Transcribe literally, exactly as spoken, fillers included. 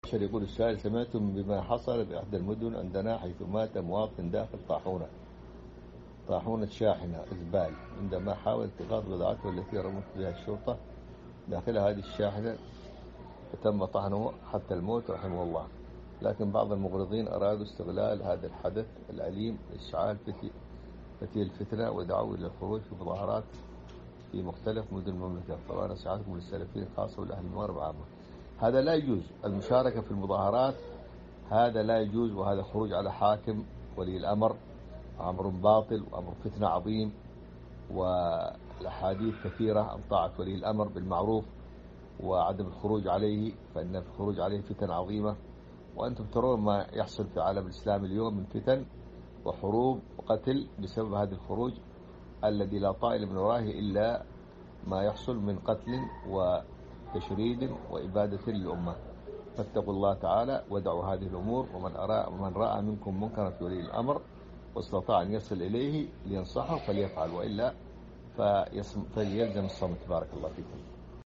يقول السائل: سمعتم بما حصل بإحدى المدن عندنا حيث مات مواطن داخل طاحونة طاحونة شاحنة إزبال عندما حاول التقاط بضاعته التي رمت بها الشرطة داخل هذه الشاحنة، فتم طحنه حتى الموت رحمه الله. لكن بعض المغرضين أرادوا استغلال هذا الحدث الأليم لإشعال فتيل الفتنة ودعوا إلى الخروج في مظاهرات في مختلف مدن المملكة. طبعا نصيحتكم للسلفيين خاصة والأهل المغرب عامة. هذا لا يجوز، المشاركة في المظاهرات هذا لا يجوز، وهذا خروج على حاكم ولي الأمر، أمر باطل وأمر فتنة عظيم، والأحاديث كثيرة عن طاعة ولي الأمر بالمعروف وعدم الخروج عليه، فإن الخروج عليه فتن عظيمة. وأنتم ترون ما يحصل في عالم الإسلام اليوم من فتن وحروب وقتل بسبب هذا الخروج الذي لا طائل من وراه إلا ما يحصل من قتل وتشريد وإبادة للأمة. فاتقوا الله تعالى ودعوا هذه الأمور. ومن أرى ومن رأى منكم منكرا في ولي الأمر واستطاع أن يصل إليه لينصحه فليفعل، وإلا فيلزم الصمت. بارك الله فيكم.